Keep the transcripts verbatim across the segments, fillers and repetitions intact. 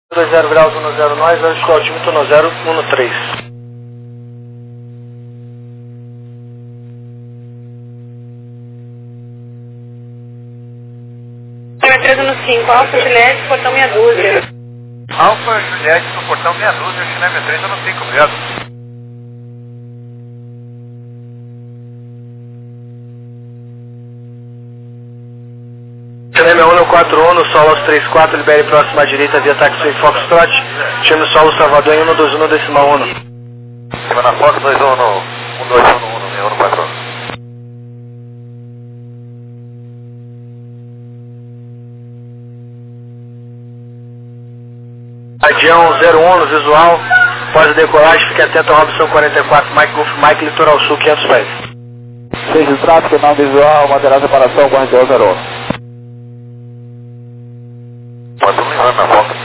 dois zero graus um zero nós, ajuste o altímetro um zero um três. três um cinco, Alfa Juliette, portão meia dúzia. Alfa Juliette no portão meia dúzia, China M três um cinco, obrigado. China um quatro um, solo três quatro, libere próxima à direita via táxi Foxtrot. Chama solo Salvador em um dois um decimal um. Chama na Fox dois um um dois um um, um quatro um. Adião zero um no visual, após a decolagem, fique atento ao Robson quarenta e quatro, Mike Golf Mike, Litoral Sul, quinhentos pés. Seja de tráfego, não visual, manterá a separação, quarenta e um zero um. Pode me levar na Fox.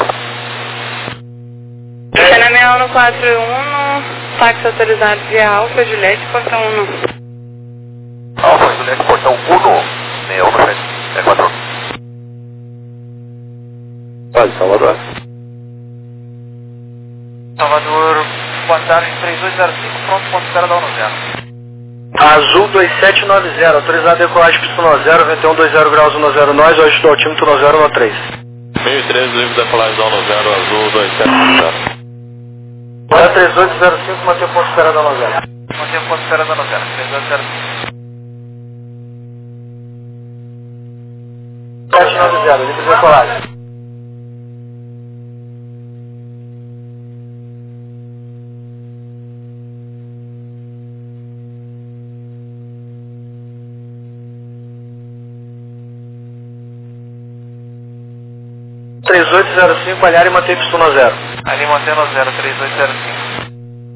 China um quatro um, táxi autorizado via Alfa Juliette, portão um. Alfa Juliette, portão um, meia um, é quatro um. Pode, Salvador. Salvador, boa tarde, três dois zero cinco, pronto, ponto zero da um zero. Azul dois sete nove zero, autorizado a decolagem Y zero, vento um dois zero graus um zero nós, ajuste o altímetro um zero um três. mil e treze, livre decolagem da um zero, Azul dois sete nove zero. Bora três oito zero cinco, manter ponto espera da um zero. Manter ponto espera da um zero, três dois zero cinco. sete nove zero, livre decolagem. três oito zero cinco, aliar e manter Y zero. Ali mantendo zero, três oito zero cinco.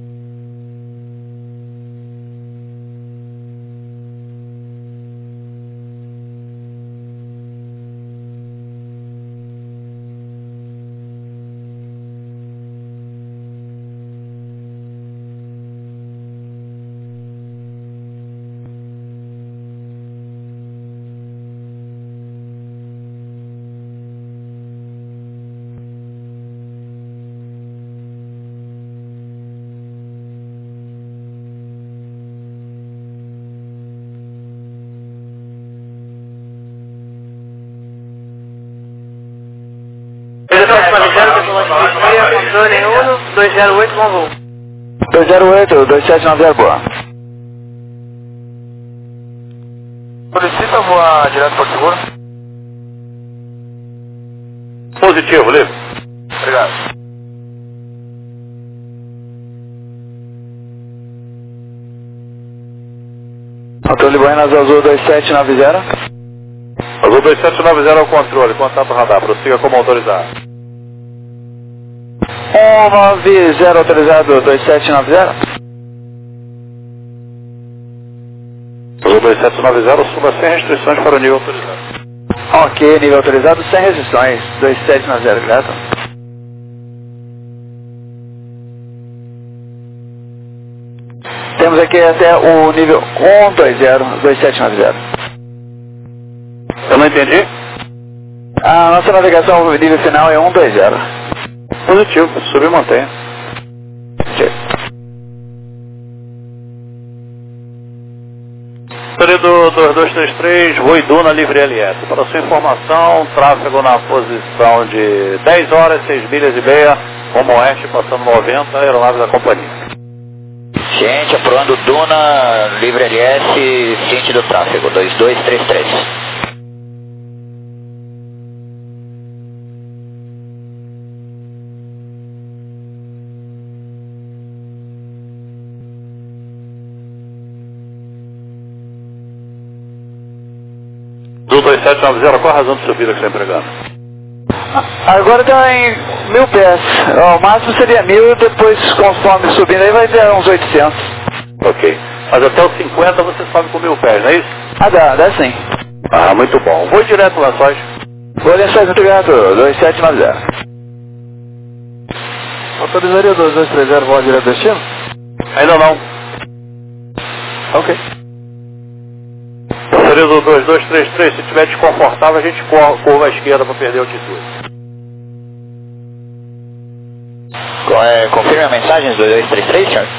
dois zero oito, bom voo. dois zero oito, dois sete nove zero, boa. Solicita voar direto para o seguro? Positivo, livre. Obrigado. Controle Buenas Azul dois sete nove zero. Azul dois sete nove zero ao controle, contato radar, prossiga como autorizado. um nove zero autorizado dois sete nove zero. Azul dois sete nove zero, suba sem restrições para o nível autorizado. Ok, nível autorizado sem restrições, dois sete nove zero, grato. Temos aqui até o nível um dois zero, dois sete nove zero. Eu não entendi? A nossa navegação, o nível final é um dois zero. Positivo, subi e mantenha. Ok. Período dois dois três três, voo Duna livre L S. Para sua informação, tráfego na posição de dez horas, seis milhas e meia, rumo oeste, passando noventa, aeronaves da companhia. Ciente, apurando Duna, livre L S, ciente do tráfego, dois dois três três. Do dois sete nove zero, qual a razão de subida que você está empregando? Agora está em mil pés. O máximo seria mil, depois conforme subindo aí vai ter uns oitocentos. Ok. Mas até os cinquenta você sobe com mil pés, não é isso? Ah, dá, dá sim. Ah, muito bom. Vou direto lá, só. Vou Lençóis, muito grato, dois sete nove zero. Autorizaria dois dois três zero, voa direto destino? Ainda não. Ok. Autoriza o dois dois três três, se estiver desconfortável a gente curva à esquerda para perder altitude. É, confirme a mensagem, dois dois três três, senhor.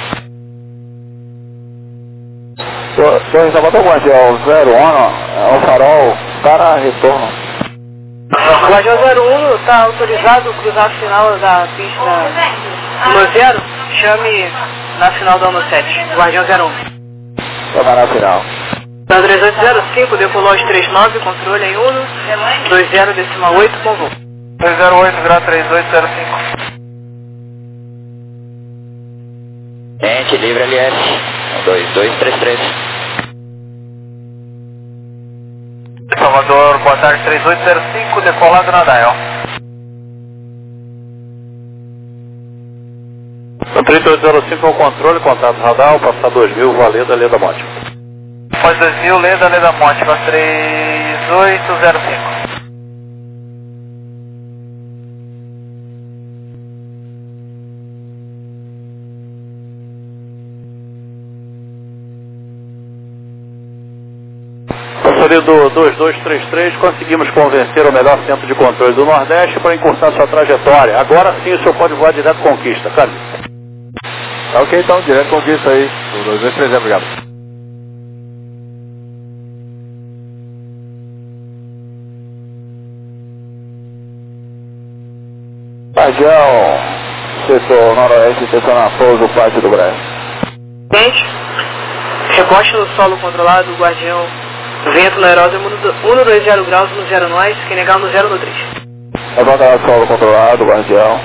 Torre Salvador, Guardião zero um, é o farol para retorno. Guardião zero um está autorizado a cruzar a final da pista no zero, chame na final da ano sete, Guardião zero um. Toma na final. Na três oito zero cinco, decolou aos trinta e nove, controle em Uno, dois zero decimal oito, com voo. dois zero oito, grau três oito zero cinco. Gente, livre L S, dois dois três três. Salvador, boa tarde, três oito zero cinco, decolado na Dial. No trinta e oito zero cinco, ao controle, contato radar, passar dois mil, Valeda, Leda Monte. Pós dois mil, Leda, Leda Monte, para três oito zero cinco. Passaria do dois dois três três, conseguimos convencer o melhor centro de controle do Nordeste para encurtar sua trajetória. Agora sim o senhor pode voar direto conquista, cara. Tá ok, então, direto conquista aí. O dois dois três zero, obrigado. Guardião, setor noroeste, setor na pouso, parte do Brás. Gente, reposte no solo controlado, Guardião, vento no aeródromo um dois zero graus no zero nós, quem negar no zero no três. Levanta no solo controlado, Guardião.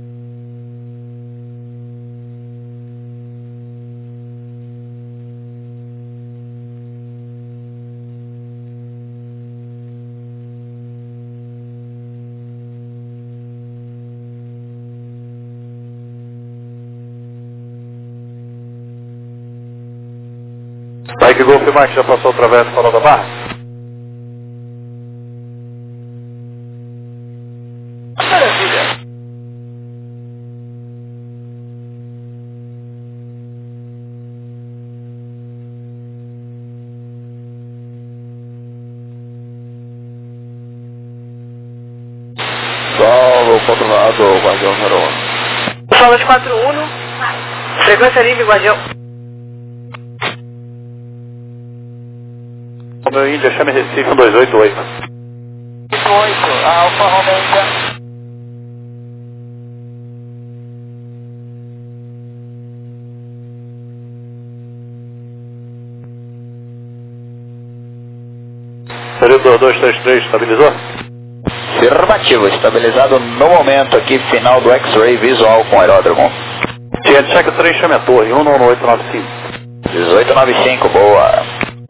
Mike Golf Mike, já passou outra vez para da barra? Maravilha. Solo controlado, Guardião zero um. Solo de quatro um, frequência livre, Guardião. O meu Índia, chame Recife um dois oito oito. oito, Alfa Romeo. Período dois três três, estabilizou? Afirmativo, estabilizado no momento aqui, final do X-Ray visual com aeródromo. Tia, check três, chame a torre, um nove oito nove cinco. dezoito noventa e cinco, boa.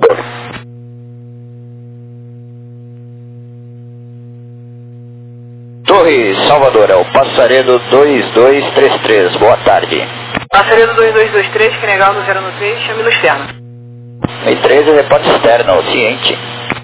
Torre Salvador, é o Passaredo dois dois três três, boa tarde. Passaredo dois dois dois três, quem negar no zero no três, chame no externo. E treze, repórter externo, ciente.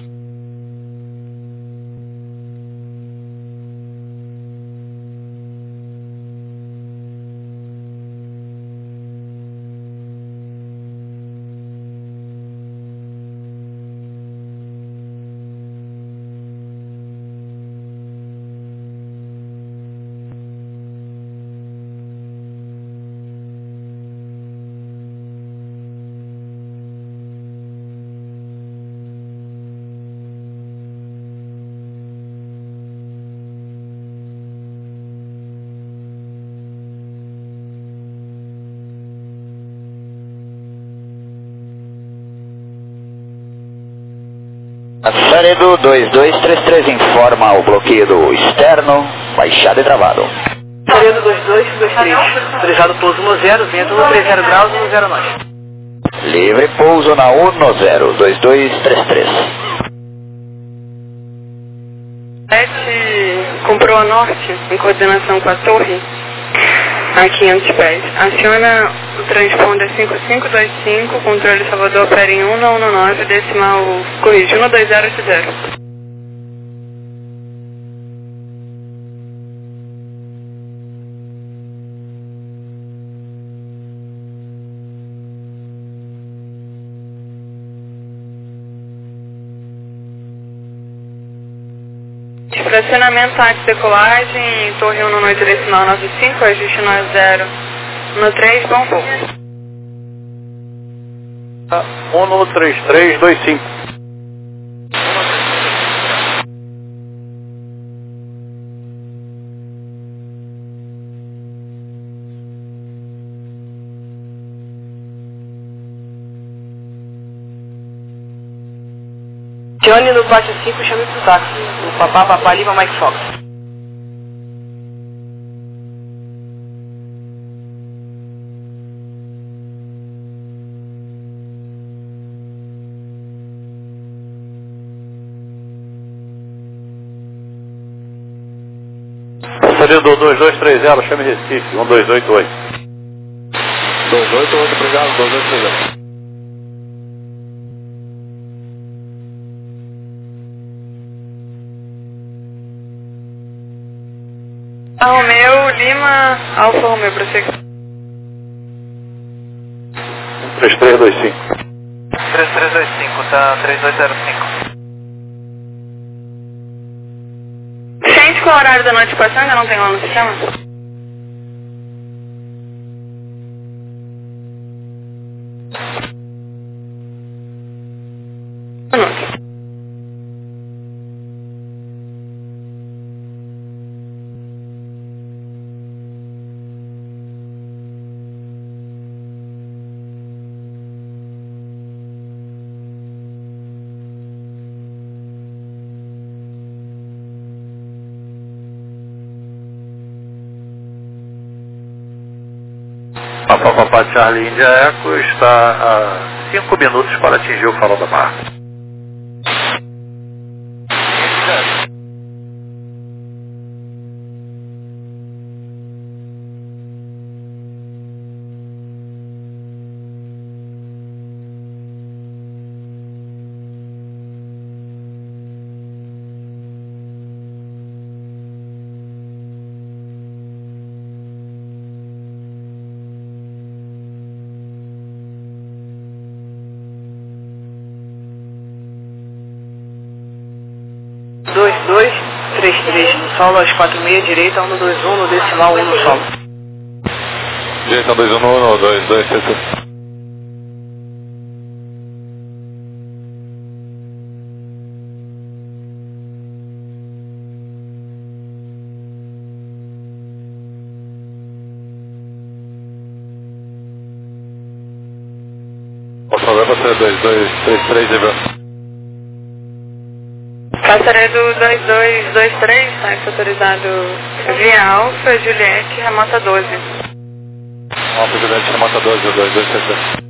Passaredo dois dois três três informa o bloqueio do externo, baixado e travado. Passaredo dois dois dois três, autorizado pouso no zero, vento no três zero graus no zero nós. Livre pouso na um zero dois dois três três. sete, comprou a norte, em coordenação com a torre, a quinhentos pés. Aciona o transponder cinco cinco dois cinco, controle Salvador opera em um nove, decimal, corrige, um dois zero oito zero. Fracionamento táxi decolagem, Torre um no noite decimal nove cinco, ajuste no zero no três, bom voo. um no três três dois cinco. Johnny no Pátio cinco, chame pro táxi. O Papá, Papá, Lima, Mike Fox. Passaria do dois dois três zero, chame Recife, um dois oito oito. dois oito oito, obrigado, dois dois três zero. Romeu, Lima, Alfa Romeu, prossiga. um três três dois cinco. três três dois cinco, tá três dois zero cinco. Sente qual é o horário da notificação? Ainda não tem lá no sistema? Minuto. Papa Papa Charlie India Eco está a cinco minutos para atingir o farol da barra. dois dois três três no solo, às quatro e meia, direita, um dois um no decimal um no solo. Direita dois um no dois dois três três. Posso fazer você dois dois três três, Ivan? Passaria do dois dois dois três, táxi autorizado via Alfa, Juliette, remota doze. Alfa, Juliette, remota doze, dois dois três três.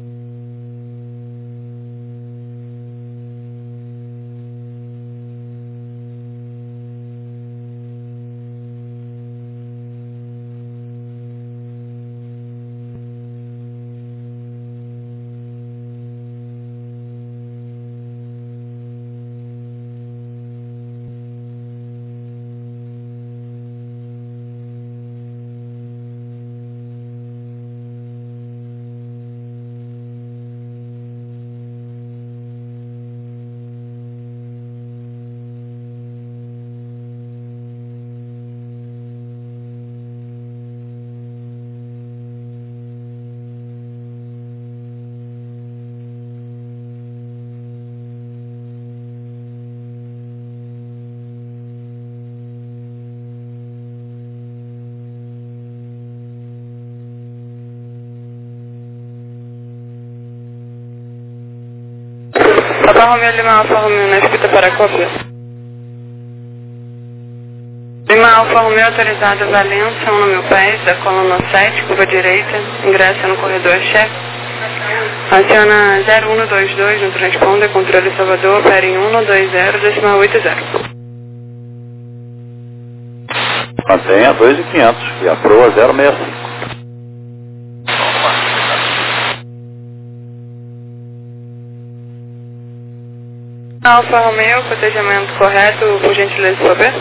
Papa Romeu, Lima Alfa Romeu, na escuta para cópia. Lima Alfa Romeu, autorizado Valença, um no meu pés, da coluna sete, curva direita, ingressa no corredor chefe. Aciona zero um dois dois no transponder, controle Salvador, opera em um dois zero, decimal oito zero. Mantenha dois mil e quinhentos e a proa zero seis cinco. Alfa Romeu, cotejamento correto, por gentileza, por favor.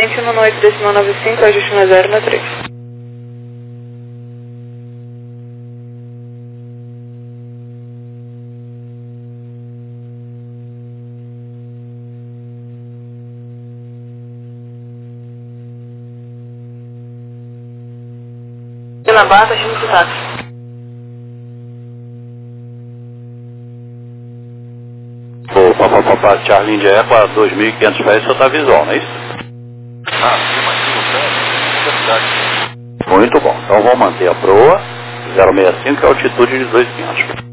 descendente um oito decimal nove cinco, ajuste na zero na três. Na barra, chama de táxi. O papapá Charlie India Eco a dois mil e quinhentos pés, só tá visual, não é isso? Ah, sim, mas sim, sim. Muito bom. Então vamos manter a proa zero seis cinco, que é a altitude de dois mil e quinhentos.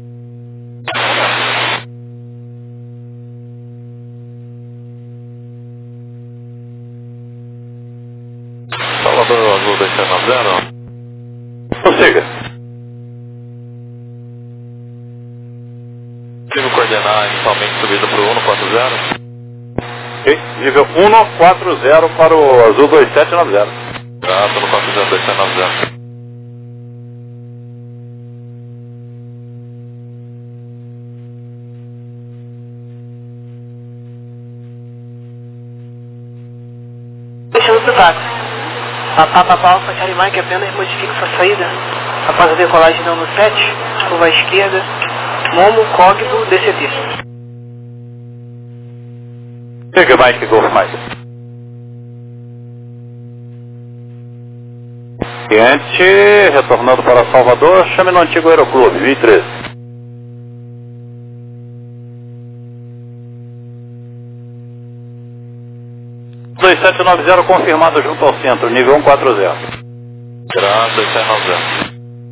Salvador Azul dois sete nove zero. Prossiga. Consigo coordenar inicialmente subida para o um quatro zero? Ok. Nível um quatro zero para o Azul dois sete nove zero. Ah, estou no quatro zero dois sete nove zero. Fechando pro táxi. Papá, papá, Alfa, Charlie Mike, apenas modifique sua saída. Após a decolagem não no sete, curva à esquerda, Momo, Código, D C T. Siga, Mike Golf Mike. Cliente, retornando para Salvador, chame no antigo Aeroclube, mil e treze. dois sete nove zero confirmado junto ao centro, nível um quatro zero. Graças, dois sete nove zero.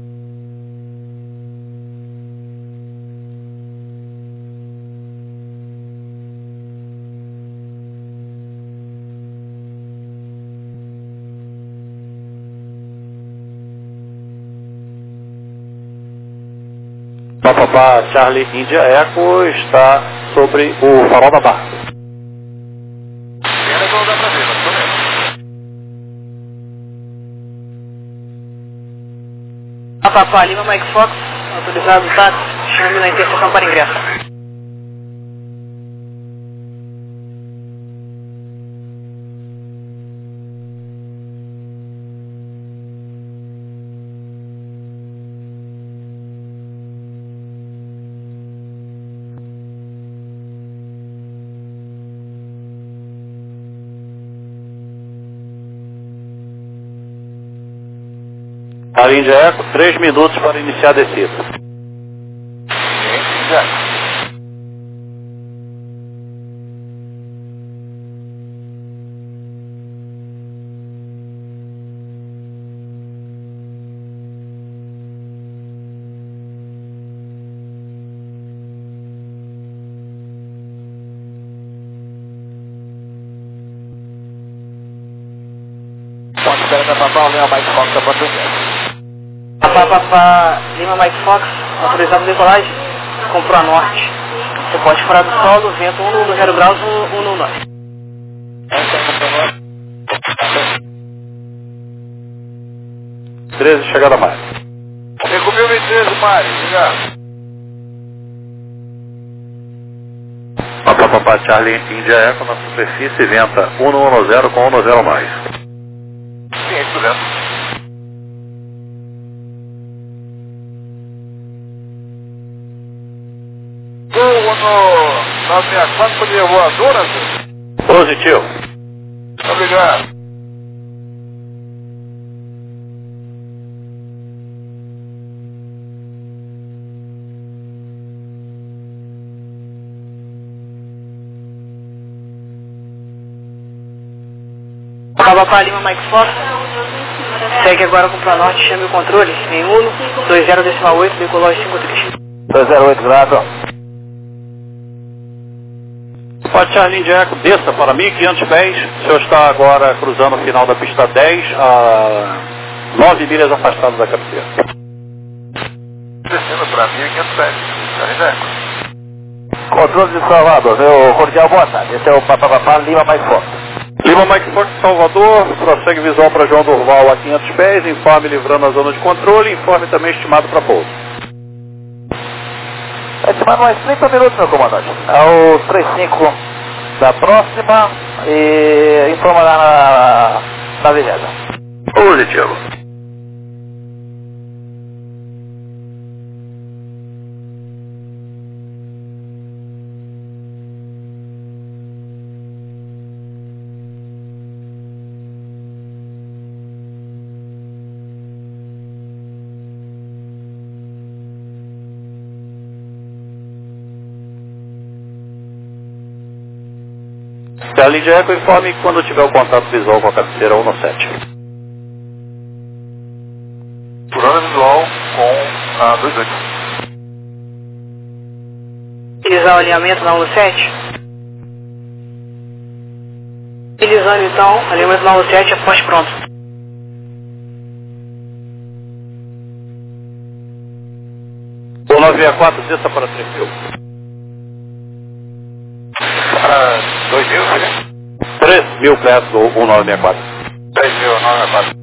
Papapá Charlie India Eco está sobre o farol da barra. Ainda não dá pra ver, mas tô vendo. Papá, Lima, Mike Fox, autorizado o táxi, chame na interseção para ingresso. Charlie India Eco, três minutos para iniciar a descida. Pode esperar da Papá, o Lima Mike Fox da Portuguesa. Papá, papá, Lima, Mike Fox, autorizado decolagem, comprou a norte. Você pode furar do solo, vento um no zero graus, um no nove. treze, chegada a mais. Recupil mil e treze, Mário, obrigado. Papapá Charlie India Eco na superfície, venta um um zero com um zero mais. Sim, é isso mesmo. O nove seis quatro poderia voadora, senhor? Positivo. Obrigado. Papá, Lima, Mike Fox, segue agora com o Norte, chame o controle em um dois zero decimal oito, decolagem cinco três. dois zero oito, grado. Pode Charlie India Eco, desça para mil e quinhentos pés. O senhor está agora cruzando o final da pista dez, a nove milhas afastado da cabeceira. Descendo para mil e quinhentos pés. Charlie Eco. Controle de Salvador, meu cordial boa tarde. Esse é o Papapá Lima Mike Fox. Lima Mike Fox, Salvador, prossegue visual para João Durval a quinhentos pés, informe livrando a zona de controle, informe também estimado para pouso. Estimado mais trinta minutos, meu comandante. Aos três cinco, da próxima e informará na, na Avenida. Positivo. Charlie Eco, informe quando tiver o contato visual com a cabeceira um no sete. Programa visual com a dois oito. Utilizar o alinhamento na um no sete. Utilizando então, alinhamento na um no sete, após pronto. um nove seis quatro, desça para três mil. Para dois mil, né? três mil pés do um nove seis quatro. três mil, nove seis quatro.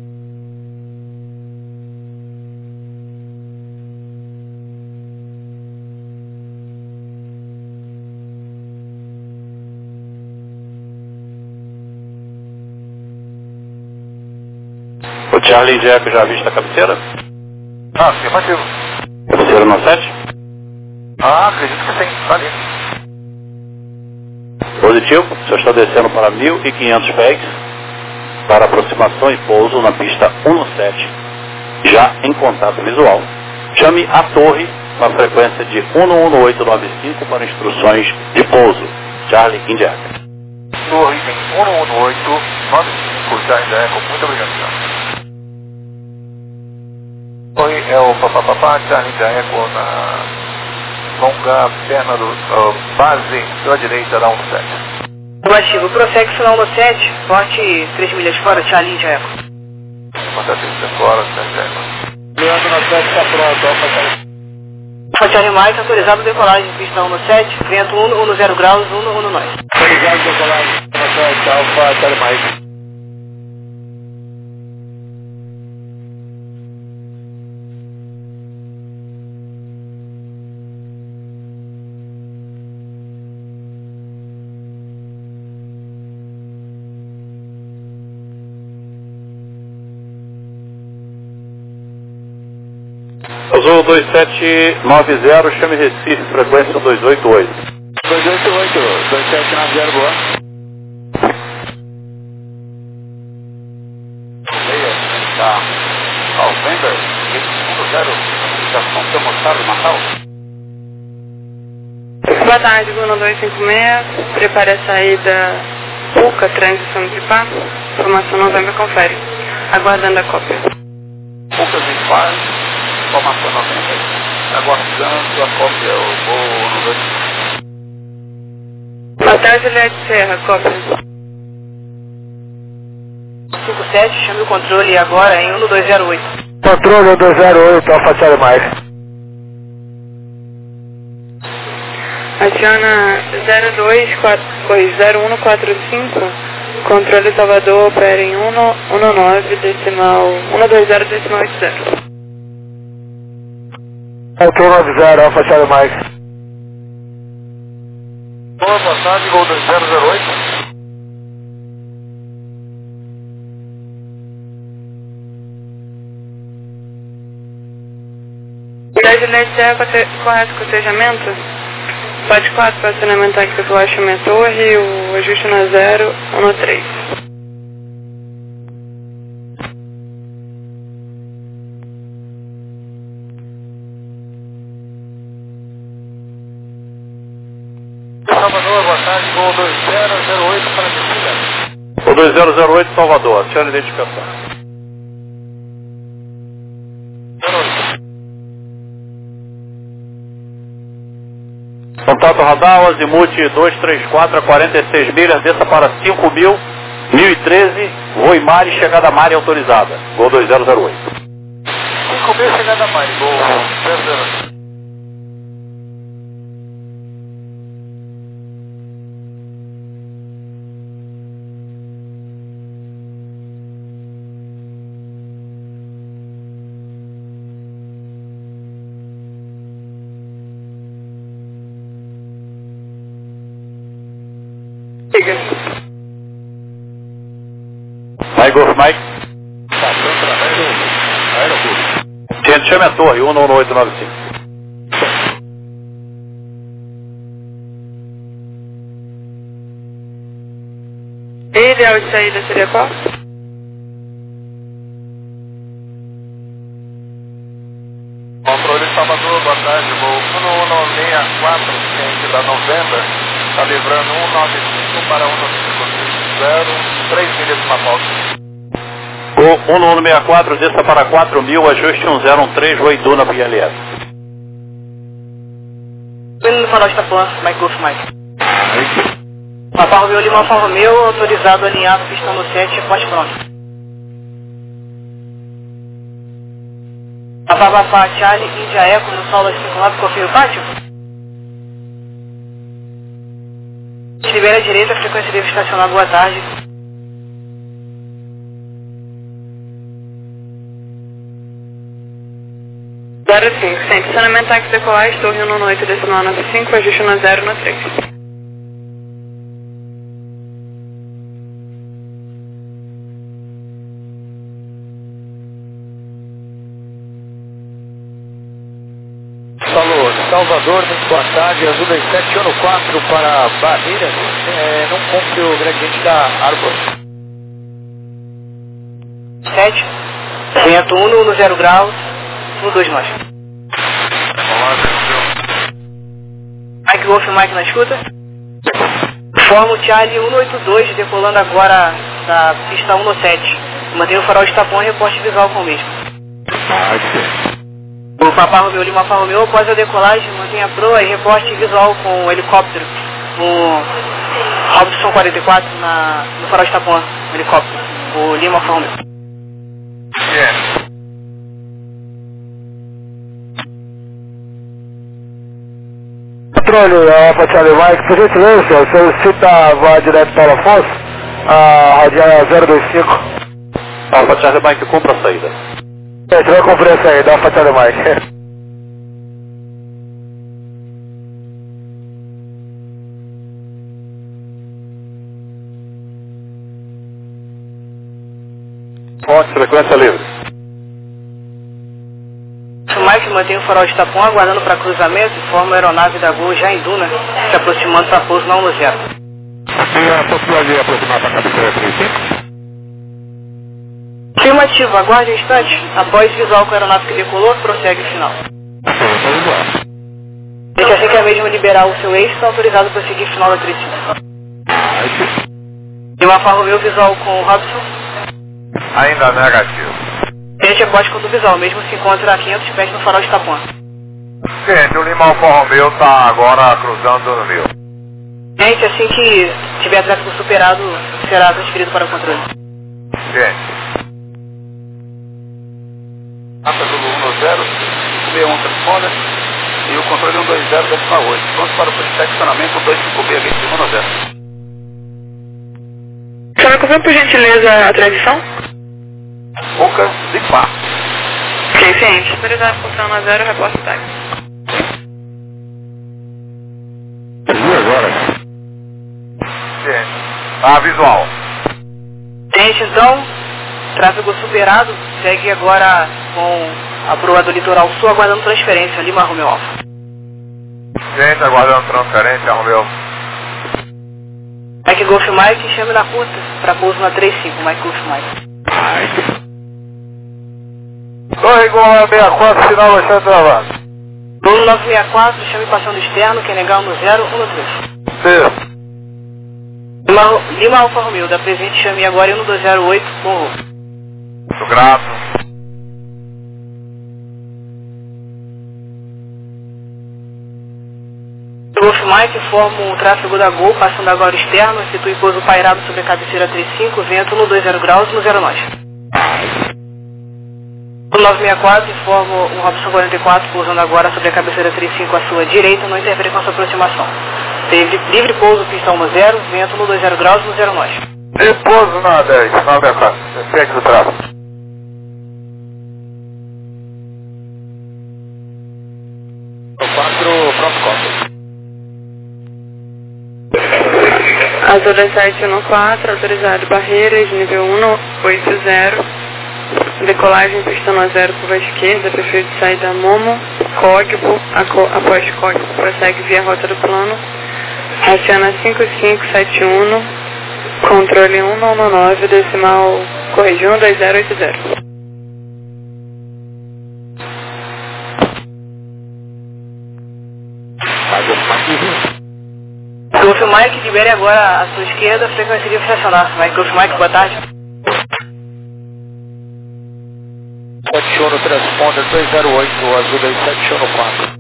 O Charlie Jack já vista a cabeceira? Ah, afirmativo. Cabeceira no sete? Ah, acredito que sim, tá ali. Positivo, o senhor está descendo para mil e quinhentos pés para aproximação e pouso na pista um no sete, já em contato visual. Chame a torre na frequência de um um um oito nove cinco para instruções de pouso. Charlie India. Torre em um um um oito nove cinco, Charlie Eco, muito obrigado, senhor. Oi, é o papapá, Charlie Eco na longa perna do uh, base pela direita da um no sete. Negativo, prossegue final no sete, forte três milhas fora, Charlie Eco. Contato de fora, Charlie Eco. Leandro no sete está pronto, Alfa Alfa Charlie Mike, autorizado decolagem, pista um no sete, vento um no zero graus, um no nove. Autorizado decolagem, Alfa Charlie Mike. Azul dois sete nove zero, chame Recife, frequência dois oito oito. dois oito oito, dois sete nove zero, boa. Leia, da Alvender, um zero, ligação termostato Natal. Boa tarde, Luna dois cinco seis, prepare a saída Puca, transição de pá, informação novembro, confere, aguardando a cópia. Poucas em paz, informação novembro, aguardando a cópia, eu vou no dois. Boa tarde, Juliette Serra, cópia. cinco sete, chame o controle agora em um dois zero oito. Controle um dois zero oito, Alfa Charlie Mike. Aciona zero dois zero um quatro cinco, controle Salvador, opera em um nove decimal, um dois zero decimal oito zero. Controle nove zero, Alfa Charlie Mike. Boa tarde, Gol dois zero zero oito. Juliette Serra, correto cotejamento? Pode quatro, estacionamento aqui do Washington Torre, o ajuste na zero, um no três. Salvador, boa tarde, Gol dois zero zero oito para Cecília. O dois zero zero oito Salvador, aciona a identificação. Contato radar, azimuth dois três quatro a quarenta e seis milhas, desça para cinco mil, mil e treze, voo em mar e chegada a mar autorizada. Gol dois zero zero oito. cinco mil, chegada a mais, Gol zero zero oito. Siga. Mike Golf Mike. Passando através do aeroporto. Gente, chame a torre, um nove oito nove cinco. E ideal de saída seria qual? Controle Salvador, boa tarde, voo um um seis quatro, ciente da Novembra, está livrando um nove cinco para um cinco zero, três milhas de uma volta. O um nove seis quatro, desça para quatro mil, ajuste um zero um três, Rui Duna P L S. Indo no farol de Itapuã, Mike Golf Mike. Papa Romeu Lima Alfa Romeu, autorizado alinhado, pista no sete, reporte pronto. Papa Papa Charlie, Índia Eco, no solo cinco nove, confio o pátio. Libera a direita, a frequência deve estacionar, boa tarde. zero cinco, sem estacionamento, táxi decolagem, torre um nove oito, decimal nove cinco, ajuste no zero no três. Falou, Salvador, muito boa tarde, Azul das sete, ano quatro para Barreiras, é, não cumpre o gradiente da Arbor. sete, vento um no zero graus, no dois nós. Mike Golf Mike na escuta. Forma o Charlie um oito dois, decolando agora da pista um no sete. Mantém o farol de Itapuã e reporte visual com o mesmo. O Papa Romeu Lima Alfa Romeu, após a decolagem, mantenha a proa e reporte visual com o helicóptero. O Robson quarenta e quatro na, no farol de Itapuã, o helicóptero. O Lima Alfa Romeu. Yeah. Controle, Alfa Charlie Mike, por gentileza, solicita a voar direto para Afonso, a radial zero dois cinco. Alfa Charlie Mike, compra a saída. A gente vai cumprir essa aí, Alfa Charlie Mike. Fonte, frequência livre. O Mike mantém o farol de Itapuã, aguardando para cruzamento e forma a aeronave da Gol já em Duna, se aproximando para pouso na um no zero. Tem a possibilidade de aproximar para a cabeceira trinta e cinco? Afirmativo, aguarde um instante. Após visual com a aeronave que decolou, prossegue o final. Deixa assim que a mesma liberar o seu eixo, está autorizado para seguir o final da trinta e cinco. Lima Alfa Romeu, visual com o Robson. Ainda negativo. Tente aposte com o visual, mesmo se encontra a quinhentos pés no farol de Itapuã. Gente, o Lima Alfa Romeo está agora cruzando no meu. Gente, assim que tiver tráfego superado, será transferido para o controle. Gente. Passa do um zero, cinco seis um transponder e o controle um dois zero decimal oito. Pronto para o estacionamento dois cinco seis vinte e um no zero. Você vai confirmar por gentileza a transição? Poucas de pá. Ok, ciente. Autorizado função no zero, reporte táxi. E agora? Gente. Ah, visual. Gente, então, tráfego superado, segue agora com a proa do litoral sul, aguardando transferência, Lima Romeu Alfa. Gente, aguardando transferência, Romeu. Mike Golf Mike, chame na curta, para pouso na trinta e cinco, Mike Golf Mike. Torre igual a sessenta e quatro, sinal baixando travado. Bruno nove seis quatro, chame passando externo, quem negar no zero, um no três. Sim. Lima, Lima Alfa Romeo, da presente chame agora um dois zero oito, morro. Muito grato. Golf Mike forma um tráfego da Gol, passando agora externo, institui pouso pairado sobre a cabeceira trinta e cinco, vento no dois zero graus, no zero nós. O nove seis quatro informa um Robson quarenta e quatro, pousando agora sobre a cabeceira trinta e cinco à sua direita, não interfere com a sua aproximação. Livre, livre pouso, pista um no zero, vento no dois zero graus, no zero nós. E pouso na dez, nove seis quatro, segue do tráfego. quatro, pronto, conta. Azul dois sete um quatro, autorizado barreiras, nível um oito zero. Decolagem pista um zero, curva esquerda, perfil de saída Momo, Código, após Código, prossegue via rota do plano. Aciona cinco cinco sete um, controle um nove nove, decimal, corrigiu um dois zero oito zero. Golf Mike, libere agora a sua esquerda, frequência livre estacionar. Mike, Golf Mike, boa tarde. sete um no transponder dois zero oito, azul dois sete um quatro.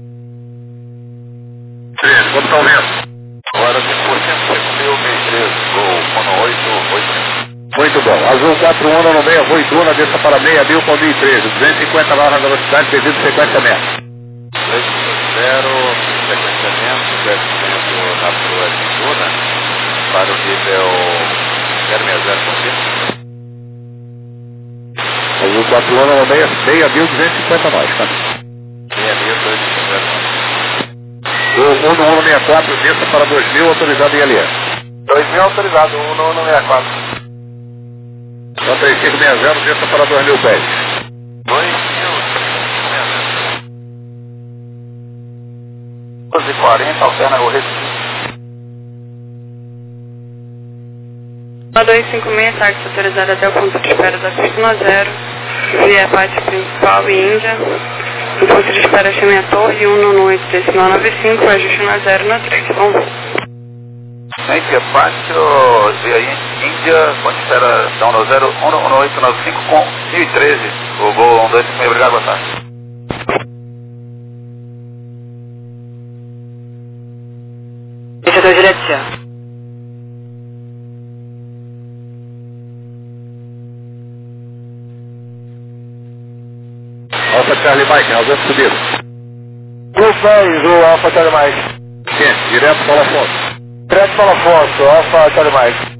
treze, vamos estar ouvindo. Agora cinco por cento, cinco mil, meio treze, gol, um oito oito. Muito bom. Azul quatro um no meio, Rui Duna, desça para meia mil com mil e treze. duzentos e cinquenta barra da velocidade, pedido sequência metros. dois zero, sequenciamento, descimento na rua de Duna, para o nível zero seis zero por cento. Azul quatro um no meio, meia mil duzentos e cinquenta nós, cara. seis mil duzentos e cinquenta. O um no um sessenta e quatro, desça para dois mil, autorizado em L E. dois mil autorizado, um no um sessenta e quatro. Nota aí, cinco seis zero, desça para dois mil pés. dois mil, doze e quarenta, alterna o Recife. dois cinco seis, táxi autorizado até o ponto de espera da pista um zero, via parte principal e Índia. O ponto de espera chama a torre um nove oito, decimal nove cinco, ajuste um zero no três, bom. Índia, Pátio, via Índia, ponto de espera da um zero um oito nove cinco com mil e treze, o gol um dois cinco seis, obrigado, boa tarde. Esse é dois direto certo. Alfa Charlie Mike, ausente subido. Golf dez, o Alfa Charlie Mike. Quente, direto para o Afonso. Direto para o Afonso, Alfa Charlie Mike.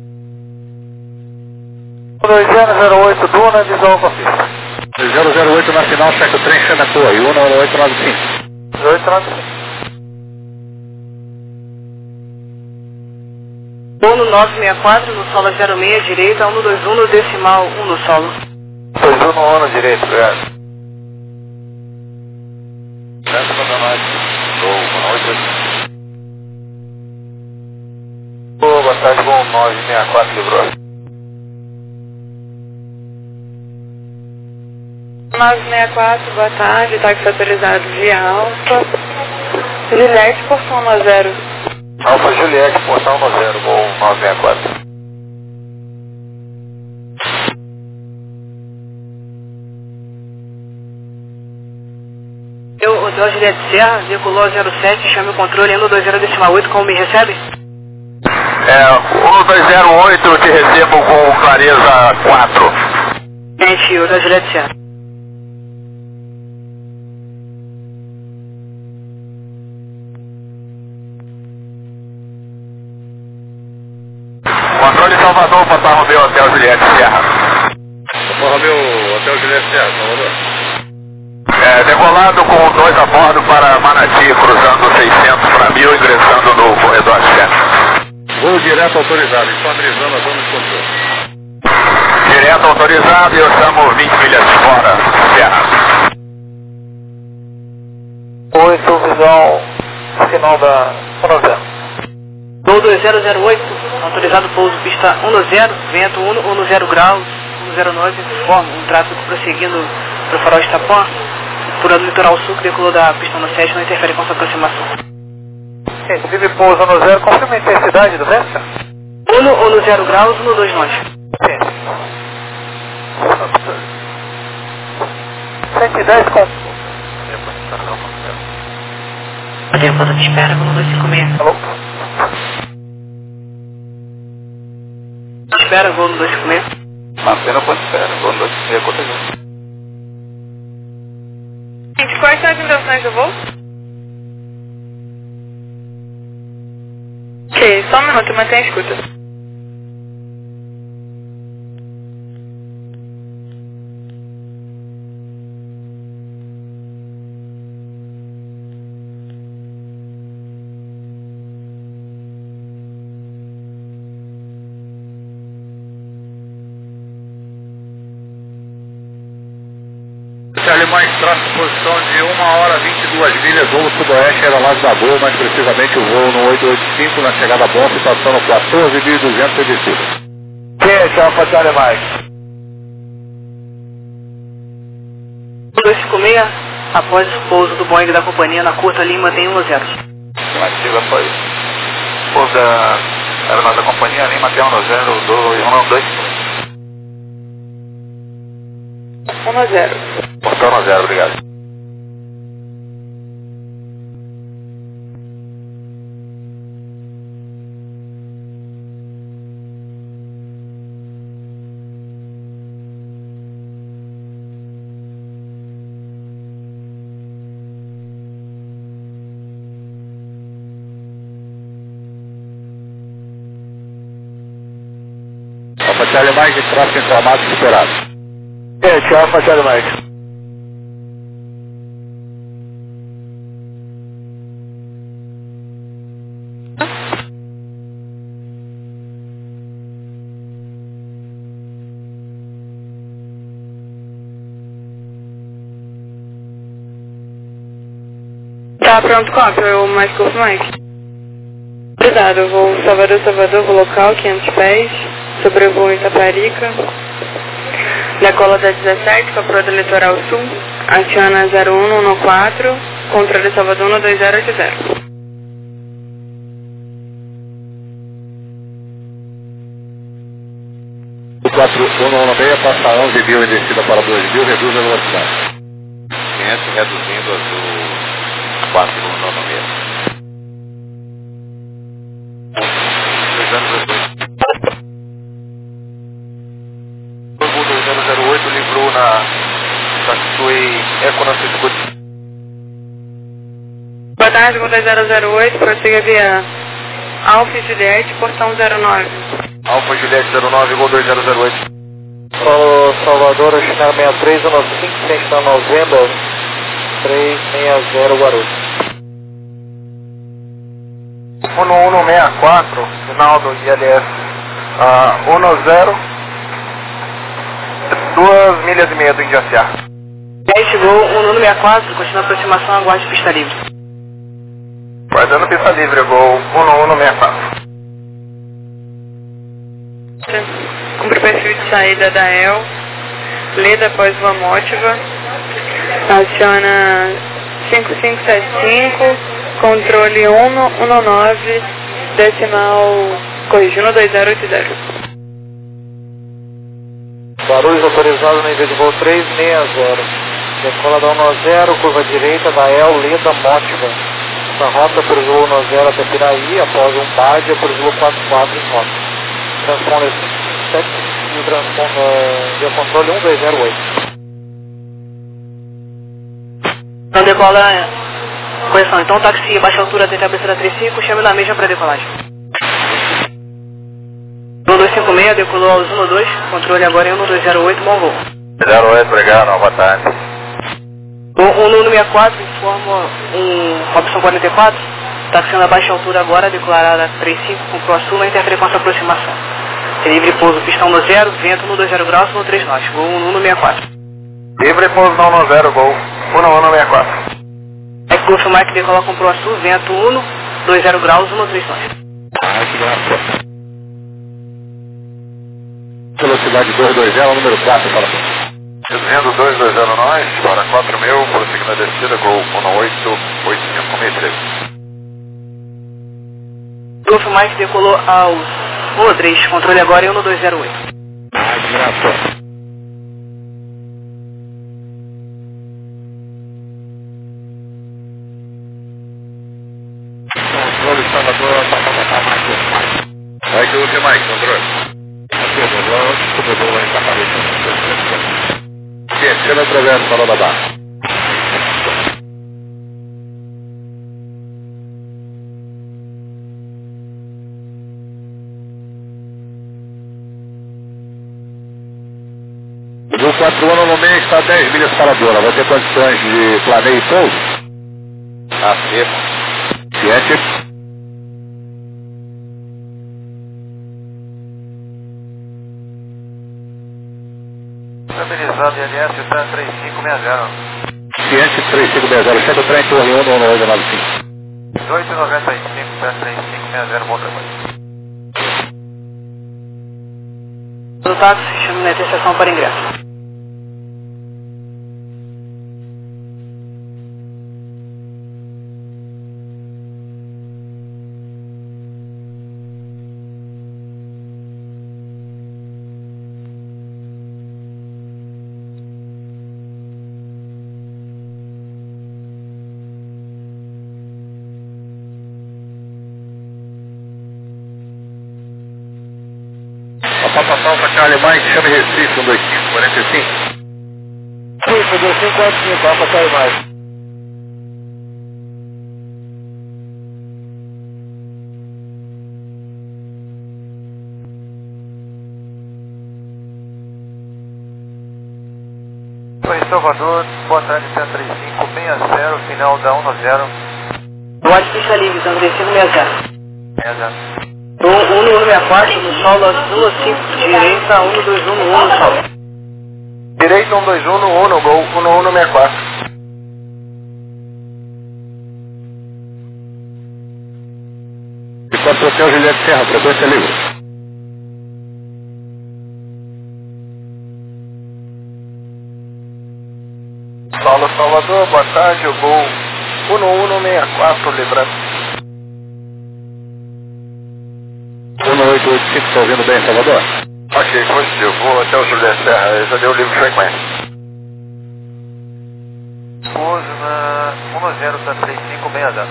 dois zero zero oito, Duna, visual com a pista. dois zero zero oito na final, checa o trem, chama a torre, um nove oito nove cinco. oito nove cinco. um nove seis quatro, no solo zero seis, direita, um dois um, no decimal um no solo. dois um no um no direito, obrigado. Certo, para nós. Gol, um oito oito. Boa, boa tarde, gol nove seis quatro, livrou. nove seis quatro, boa tarde, táxi autorizado via Alfa. Juliette, portão um zero. Alfa Juliette, portão um zero, gol nove seis quatro. Eu, Hotel Juliette Serra, decolou zero sete, chame o controle um dois zero decimal oito, como me recebe? É, um dois zero oito, eu te recebo com clareza quatro. Gente, Hotel Juliette Serra. Controle Salvador, Papa Romeu, Hotel Juliette Serra. Papa Romeu, Hotel Juliette Serra, Salvador. É, decolado com dois a bordo para Manati, cruzando seiscentos para mil, ingressando no corredor sete. Voo direto autorizado, estabilizando a zona de controle. Direto autorizado e eu chamo vinte milhas fora, Serra. Oito, visão final da um zero. Gol dois zero zero oito, autorizado pouso pista um zero, vento um zero graus, um zero nove, forma um tráfego prosseguindo para o farol de Itapuã, procurando o litoral sul que decolou da pista um sete, não interfere com sua aproximação. Sim, vive pouso um zero, confirma a intensidade do vento? um zero graus, um dois nós. Sim. cento e dez com... Até ponto de espera, um dois cinco seis. Alô? Espera, gol no dois cinco seis. Mantendo a ponte de espera, gol dois cinco seis, aconteceu. Gente, quais são as intenções do voo? Ok, só um minuto, mantenha a escuta. mais tráfego, posição de uma hora e vinte e duas milhas, voo sudoeste, aeronave da Gol, mais precisamente o voo no oito oito cinco, na chegada a Bonfim, passando quatorze mil e duzentos de descida. Ciente, Alfa Charlie Mike. dois cinco seis, após o pouso do Boeing da companhia na curta Lima, tem um zero. Estimativa foi pouso da aeronave da companhia Lima, tem um zero, um dois. um a zero. Portão um zero, obrigado. Alfa Charlie Mike, tráfego informado superado. Ciente, Alfa Charlie Mike. Tá pronto, cópia, o mais curto Mike. Obrigado, vou Salvador, Salvador, vou local, quinhentos pés, sobrevoo Itaparica, decola da dezessete, caproa do litoral sul, aciona zero um um quatro, controle Salvador no dois zero oito zero. quatro um um seis, passa onze mil e descida para dois mil, reduz a velocidade. quinhentos reduzindo azul quatro um um seis. dois zero zero oito livrou na Tatsui Econocisco. Boa tarde, Gol dois zero zero oito, prossiga via Alfa Juliette, portão zero nove. Alfa Juliette zero nove, Gol dois zero zero oito. Paulo Salvador, China sessenta e três, um cinco, Central November, três seis zero Guarulhos. um um seis quatro, final do I L S uh, um zero, duas milhas e meia do Indiaciá. Aí chegou o um seis quatro, continua a aproximação, aguarde pista livre. Guardando pista livre, Gol um um seis quatro. Cumpre o perfil de saída da E L, leda após voa mótiva, aciona cinco cinco sete cinco, controle um um nove, decimal, corrigindo dois zero oito zero. Guarulhos autorizado no nível de voo três seis zero. Decola da um zero, curva direita da E L, leda mótiva. Essa rota cruzou um zero até Piraí, após um bade, cruzou quatro quatro em rota. Transponder cinco cinco sete e o transponder via controle um dois zero oito. Então decola, correção, então táxi baixa altura até a cabeceira trinta e cinco, chame na mesma para decolagem. um dois cinco seis, decolou aos um dois, controle agora em um dois zero oito, bom voo. zero oito, obrigado, boa tarde. O um um seis quatro informa um Robson quarenta e quatro, taxiando a baixa altura agora, declarada trinta e cinco com Pro Sul, na interfrequência aproximação. Livre pouso pistão no zero, vento no dois zero graus, no três nós, Gol um um seis quatro. Livre pouso não no zero, Gol um um seis quatro. É que confirmar que decola com Pro Sul, vento um, dois zero graus, no três nós. Ah, que graça. Velocidade dois dois zero, número quatro, para Reduzindo dois dois zero nós, para quatro mil, prosseguindo a descida, Gol um oito oito cinco seis três. Confirmar que decolou aos um três, controle agora em um dois zero oito. Ah, que graça. Controle Salvador, para botar mais um. Vai que eu use mais, controle. Aqui, agora, desculpa, eu vou lá em Caparita. Sim, chama através do Farol da Barra. O quatro um no meio está a dez milhas para a Dona. Vai ter condições de planeio e pouso? Acerto. Ciente. Estabilizado I L S, está três cinco seis zero. Ciente três cinco seis zero, chega o trem, torre um um oito nove cinco. oito nove cinco, sete três cinco seis zero, bom trabalho. Do táxi, chama na interseção para ingresso. Papai Alfa Charlie Mike, chame Recife, um dois cinco, quarenta e cinco. Isso, dois cinco quatro cinco, Alfa Charlie Mike. Oi, Salvador, boa tarde, cento e trinta e cinco, sessenta, final da um zero. Boate pista livre, cento e trinta e cinco, sessenta. sessenta. um um sessenta e quatro, no solo, azul, cinco, direita, um dois um um no solo. Direita um dois um no um no gol, um um sessenta e quatro. E quatro Hotel Juliette Serra, frequência livre. Solo Salvador, boa tarde, o gol um um sessenta e quatro, lembrando. um oito oito cinco, está ouvindo bem, Salvador? Ok, positivo, vou até o Juliette Serra, eu já dei o livro frequência. Pouso na um zero três cinco seis zero.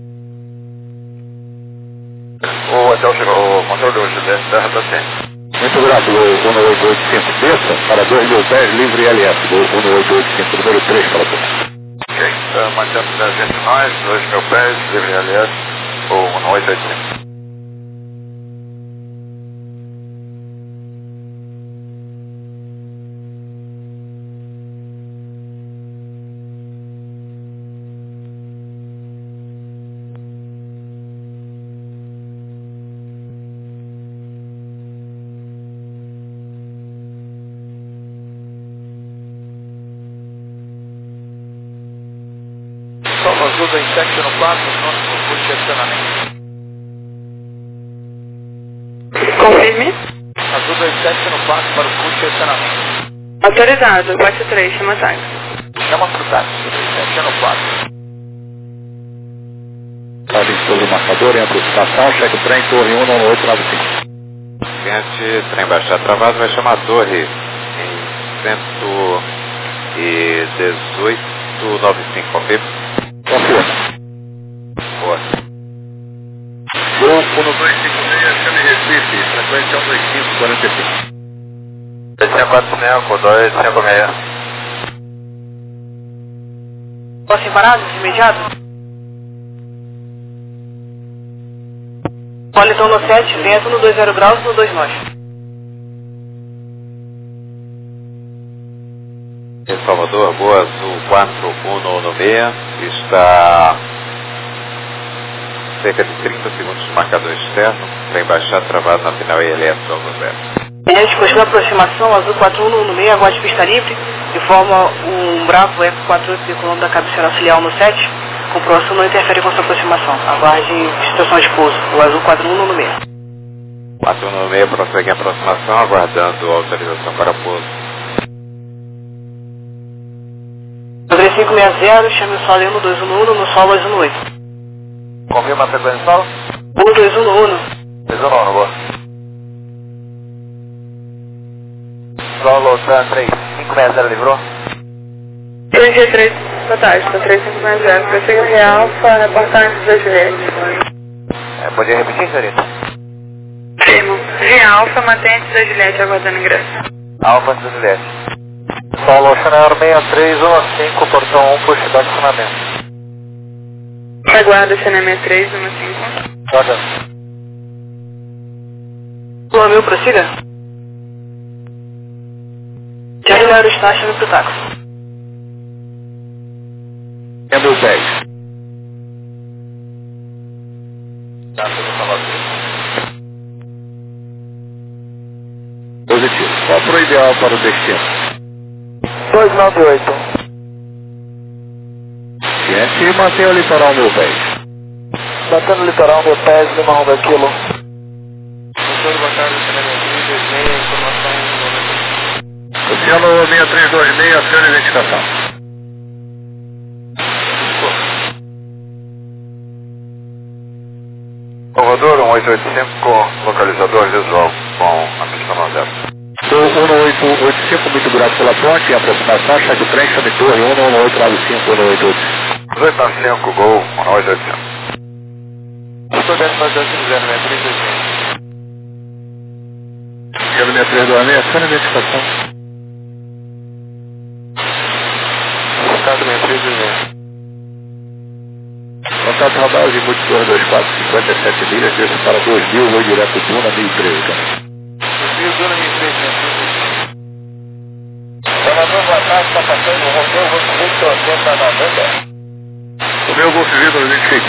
O hotel chegou, o controle do Juliette Serra está sim. Muito grato, gol um oito oito cinco, desça para dois mil e dez, livre L S, gol um oito oito cinco, número três para você. Ok, uh, mantemos as internacionais, dois mil pés, livre L S, ou um oito oito cinco. Azul dois sete no quatro, pronto para o curso de estacionamento. Confirme. Azul dois sete no quatro para o curso de estacionamento. Autorizado, quatro três, chama táxi. Chama para o táxi, dois sete no quatro. Ordem sobre o marcador, entra a estação, cheque o trem, torre um um oito nove cinco. Seguinte, trem baixar travado, vai chamar a torre em cento e dezoito noventa e cinco, confirma? Confirma. Boa. Gol um dois cinco seis, chame Recife, frequência um dois cinco, quarenta e cinco. dois quatro cinco, dois cinco seis. Posso ir parados, imediato? Politon no sete, vento no dois zero graus no dois nós. Em Salvador, Boa Azul quatro um nove seis, está cerca de trinta segundos do marcador externo, trem baixar travado na final I L S Alvo zero. Gente, continua a aproximação, azul quatro um nove seis, agora de pista livre, informa um Bravo Eco quatro oito decolando da cabeceira auxiliar no sete, comprovação não interfere com sua aproximação, aguarde situação de pouso, o azul quatro um nove seis. quatro um nove seis prossegue a aproximação, aguardando autorização para pouso. três cinco seis zero, chame o solo um dois um um no solo dois um oito. Confirma a frequência do solo? um dois um um. dois um um, boa. Solo Tan três cinco seis zero, livrou? três G três, boa tarde, tá três cinco seis zero, prossiga G Alfa, reportagem da Juliette. É, podia repetir, senhorita? Firmo. G Alfa, mantente da Juliette, aguardando ingresso. Alfa da Juliette. Solo Chanel seis três um cinco, portão um, push de acionamento. Aguarda, Chanel sessenta e três um cinco. Roger. Lua mil, prossiga. Já libera o está, chame pro táxi. Candle dez. Positivo. Qual para o ideal para o destino? dois nove oito. e mantenha o litoral mil pés. Batendo o litoral mil pés, Lima Romeo Kilo. Doutor, boa tarde, telemetria, dois meia, informação do Oceano seis três dois seis, aciona a identificação. Salvador, um oito oito cinco com localizador visual com a pista no zero. um oito oito cinco, muito grato pela ponte, em aproximação, chá de frente, chame torre, um oito nove cinco, um oito oito cinco. dois nove cinco, gol, um oito oito cinco. Estou dentro da zero seis três dois seis. zero seis três dois seis, aciona a identificação. Contato seis três dois seis. Contato radar, Zimuth dois dois quatro, cinquenta e sete milhas, desce para dois mil, vou direto Duna mil e treze, cara. dois mil, Duna mil e treze, Salvador, boa tarde, está passando o Romeu Golf Victor oitenta noventa. Romeu Golf Victor, identifique.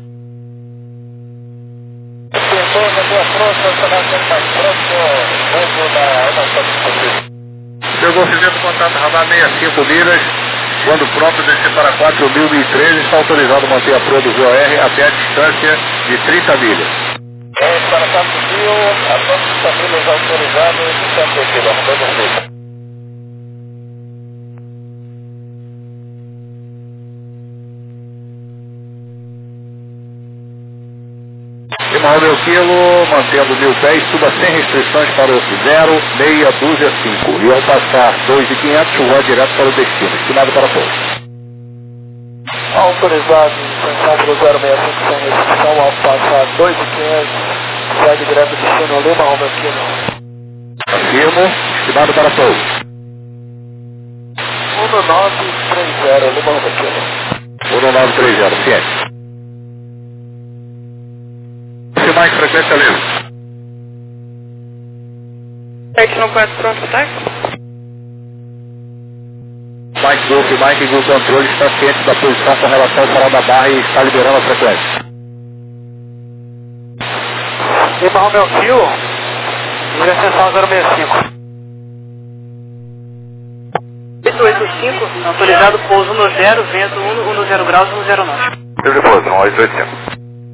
Tentou, já deu a pronta, está nascendo mais próximo, dentro da emoção disponível. Romeu Golf Victor, contato radar sessenta e cinco milhas. Quando pronto, descer para quatro mil e treze, está autorizado a manter a proa do V O R até a distância de trinta milhas. É, para quatro mil, a todos os famílias autorizados, distância aqui, da Romeu Golf Victor. Lima Romeo Kilo, mantendo mil pés, suba sem restrições para o zero seis dúzia cinco. E ao passar dois mil e quinhentos, voa direto para o destino, estimado para pouso. Autorizado, extensão para o zero seis cinco sem restrição, ao passar dois mil e quinhentos, segue direto destino Lima Romeo Kilo. Afirmo, estimado para pouso. um nove três zero, Lima Romeo Kilo. um nove três zero, ciente. Mais frequência livre. sete no quatro, pronto, tá? Mike Golf, Mike Golf Controle está ciente da posição com relação ao farol da barra e está liberando a frequência. Lima Romeo Kilo, extensão zero seis cinco. oito oito cinco, autorizado pouso no zero, vento um no zero graus, no zero nove. Livre pouso, um oito oito cinco.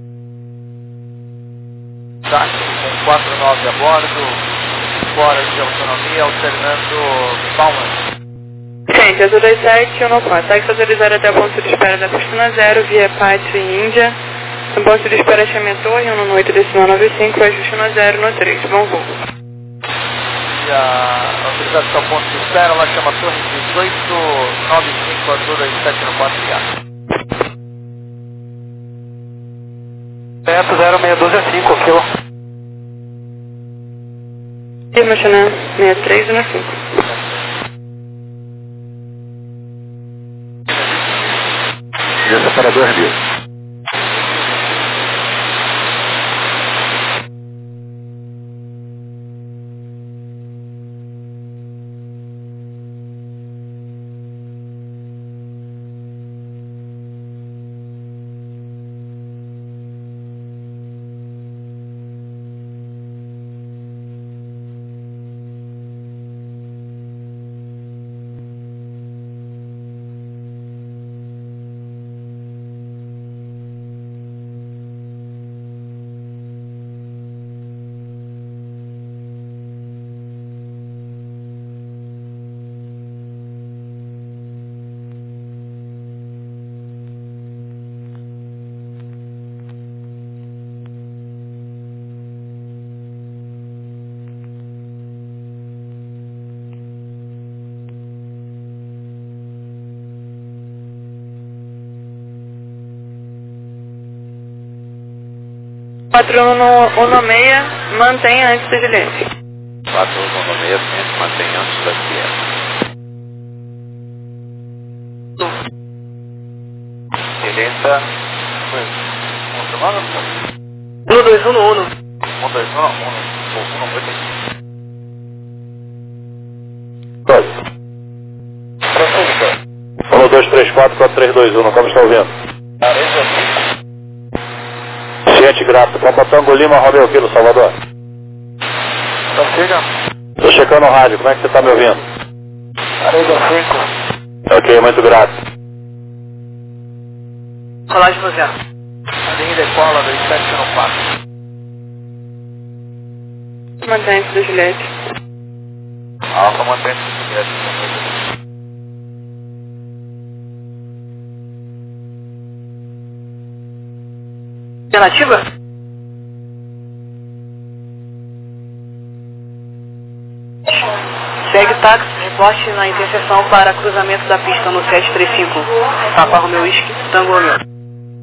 Tá, com quatro nove a bordo, fora de autonomia, alternando Palmas. Gente, azul dois sete, um quatro. Táxi autorizado até o ponto de espera da pista zero, via Pátio e Índia. No ponto de espera chame Torre, um oito decimal nove cinco, ajuste no zero, no três, bom voo. E a autorizado até o ponto de espera, ela chama Torre dezoito nove cinco, azul dois sete no quatro I A. Certo, zero seis doze cinco, quilo. Firma Chanel, seis três no cinco. Desça para dois mil. quatro um seis, mantenha antes do Juliette. quatro um seis, mantenha antes da Juliette. Direita. Confirmado? um dois um um. um dois um um. um oito dois. um dois três quatro quatro três dois um, como está ouvindo? Ciente grato, Pampa Tango Lima, Romeo Kilo, Salvador. Consiga? Estou checando o rádio, como é que você está me ouvindo? Areza cinco. Ok, muito grato. Colagem no zero. A linha decola dois sete um quatro. Mantém-se do Juliette. Alfa mantém-se do Juliette. Alternativa? Segue táxi, reporte na interseção para cruzamento da pista no sete três cinco. Papa Romeo Whisky, Tango Romeo.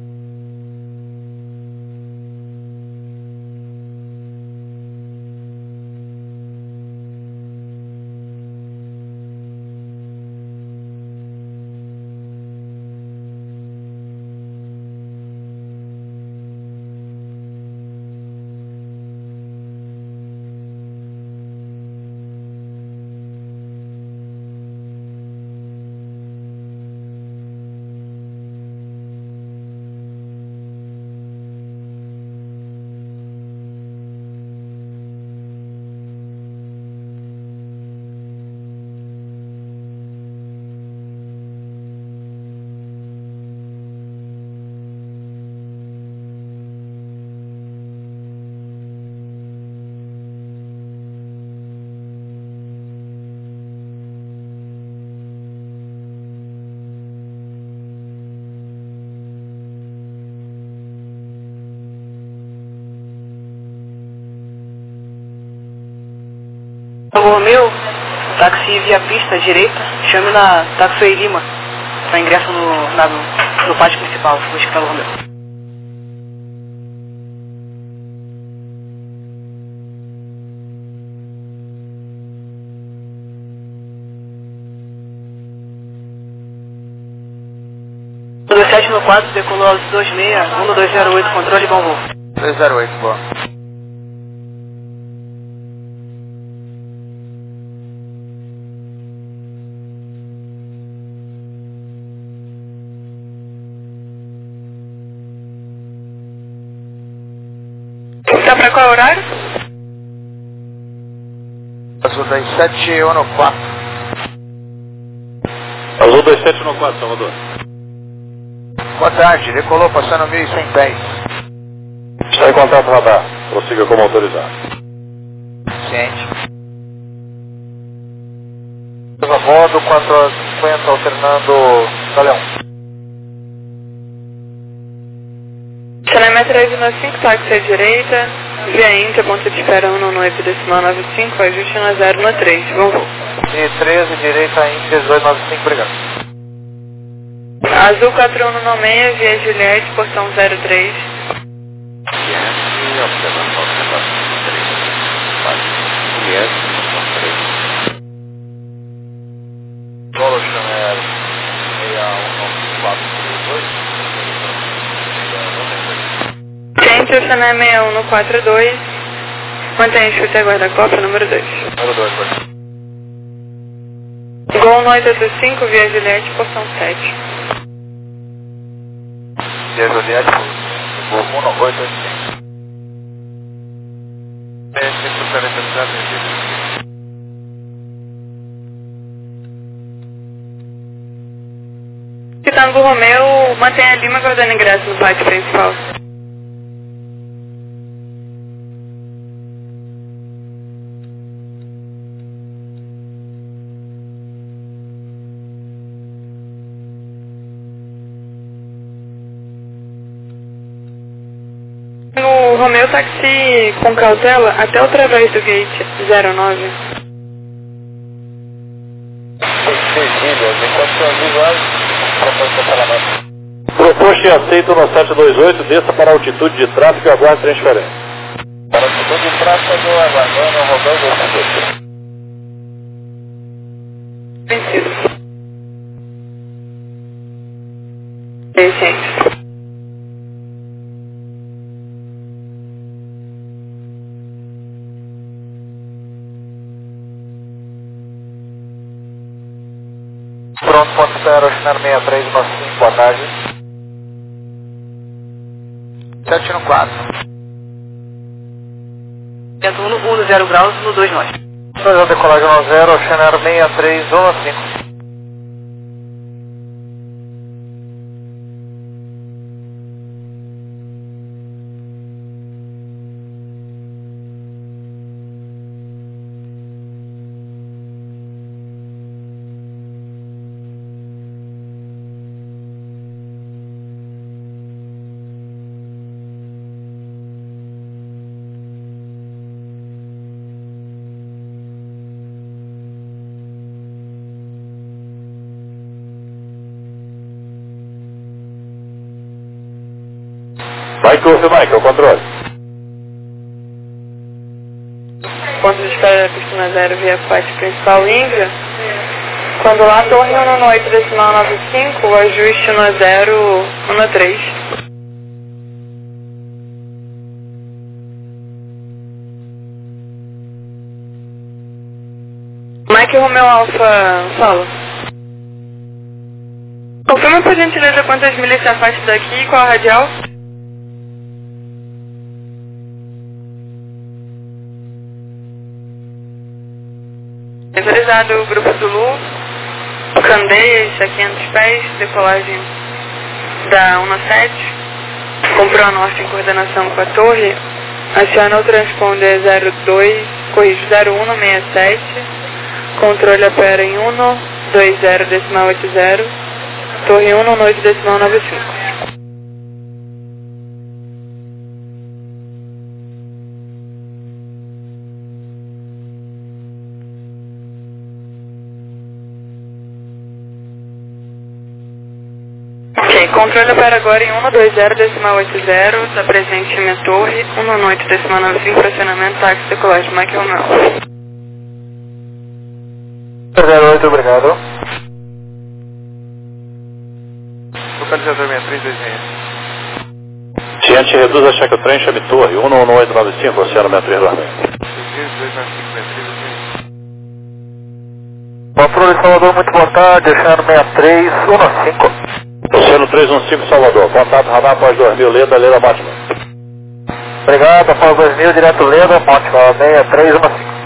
Tango Romeo, táxi via pista direita, chame na Taxway Lima, para ingresso no, na, no, no pátio principal, no Tango Romeo. dois sete no quatro, decolou aos dois seis, um dois zero oito, controle bom voo. dois zero oito, boa. Tá pra qual horário? Azul dois sete um quatro. Azul dois sete um quatro, Salvador. Boa tarde, decolou passando mil e cem pés. Está em contato radar. Prossiga como autorizado. Ciente. A bordo, quatro horas e cinquenta, alternando Galeão. Cinema três nove cinco, táxi à direita, via Inter, ponto de espera um no heptadecimal nove cinco, ajuste no zero no três, bom voo. E treze, direita Inter, dois nove cinco, obrigado. Azul quatro um no seis, via Juliette, portão zero três. Juliette, observação de três. Juliette, portão três. Bola Chanel seis um quatro dois. Gente, o Chanel seis um no quatro dois. Mantenha chute e guarda-copa número dois. Número dois, pode. Gol no oito oito cinco, via Juliette, portão sete. Via Juliette, voo um oito oito cinco. Esse super Tango Romeo, mantenha a Lima guardando ingresso no pátio principal. No Romeo táxi com cautela até o través do gate zero nove. Proposto e aceito no sete dois oito, desça para a altitude de tráfego e aguarde transferência. Para a altitude de tráfego, aguardando, rodando o Vencido. Gente. Pronto, ponto zero, China seis três nove cinco, boa tarde. sete um quatro. um zero graus no dois nove. Fazer decolagem no zero, China seis três um cinco. Vai que ouve, Mike, é o controle. Ponto de espera pista zero via parte principal Índia. Quando lá, torre um no oito decimal nove cinco, o ajuste no zero um no três. Mike Romeo Alfa Solo. Confirma por gentileza quantas milhas se afasta daqui e qual a radial? Autorizado o grupo Zulu, Candeias a quinhentos pés, decolagem da um sete, comprou a norte em coordenação com a torre, aciona o transponder zero dois, corrige zero um no sessenta e sete, controle opera em um dois zero decimal oito zero, torre um no oito decimal nove cinco. Ok, controle opera agora em um dois zero decimal oito zero, está presente em minha torre, um no oito decimal nove cinco, fracionamento, táxi, decolagem, Mike Romeo. zero oito, obrigado. Localizador sessenta e três dois seis. Ciente, reduz a cheque o trem, chame torre, um no oito nove cinco, Oceano sessenta e três dois seis. Controle Salvador, muito boa tarde, Oceano sessenta e três um cinco. Oceano trezentos e quinze, Salvador. Contato radar após dois mil, Leda, Leda, Mótima. Obrigado, após dois mil, direto Leda, Mótima, sessenta e três um cinco.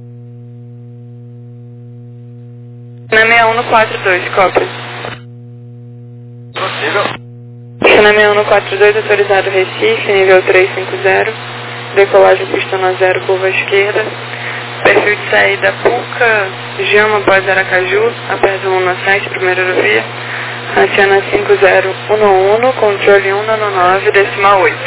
Na sessenta e um no quatro dois, cópia. Possível. Na sessenta e um no quatro dois, autorizado Recife, nível trezentos e cinquenta, decolagem pista no zero, curva esquerda, perfil de saída Puca, Jama após Aracaju, aperta um no sete, primeira aerovia, aciona cinco zero um um, controle um no nove, decimal oito.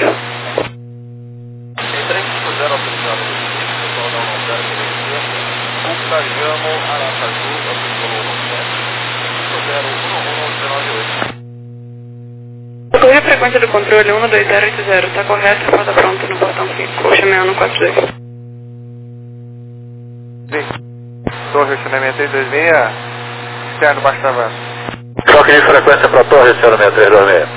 trem cinco zero autorizado. Pessoal da um zero Puca, Jamo, Aracaju, autorizado um sete, cinco zero um um, nove oito. Corre a frequência do controle um dois zero oito zero, está correto, roda pronta no portão cinco, chamei no quatro dois. Torre sessenta e três dois seis, externo baixo travado. Choque de frequência para a torre, Oceano sessenta e três dois seis.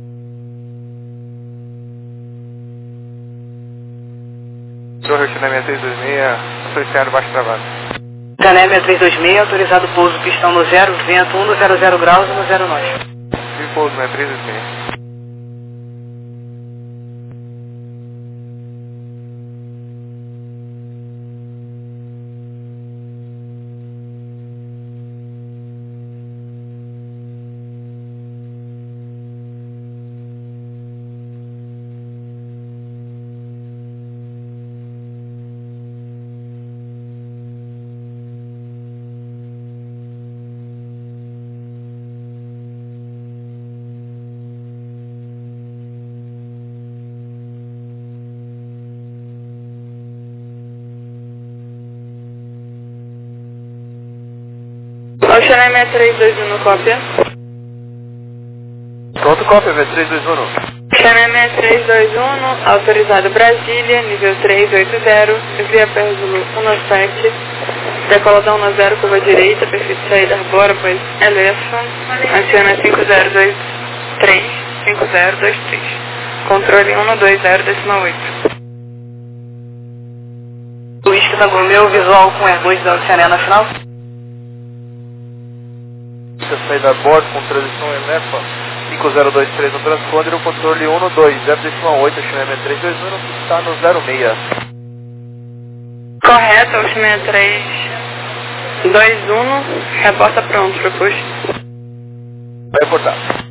Torre sessenta e três dois seis, sou externo baixo travado. Cané sessenta e três dois seis, autorizado pouso pistão no zero, vento um no zero zero graus e no zero nove. Vivo pouso sessenta e três dois seis. Oceano sessenta e três dois um, cópia. Pronto, cópia, V três dois um. Oceano sessenta e três dois um, autorizado Brasília, nível trezentos e oitenta, via Pérzolo um sete, decoladão no zero, curva direita, perfil de saída arbora, pois Elephant, aciona cinco zero dois três, cinco zero dois três, controle um dois zero decimal oito. Luiz que tá com o meu visual com Airbus da Oceania na final. Saída a bordo com transição Elefa cinco zero dois três no transponder, o controle um dois zero decimal oito, Oceano sessenta e três dois um, está no zero seis. Correto, Oceano sessenta e três dois um, reporta pronto, propus. Vai reportar.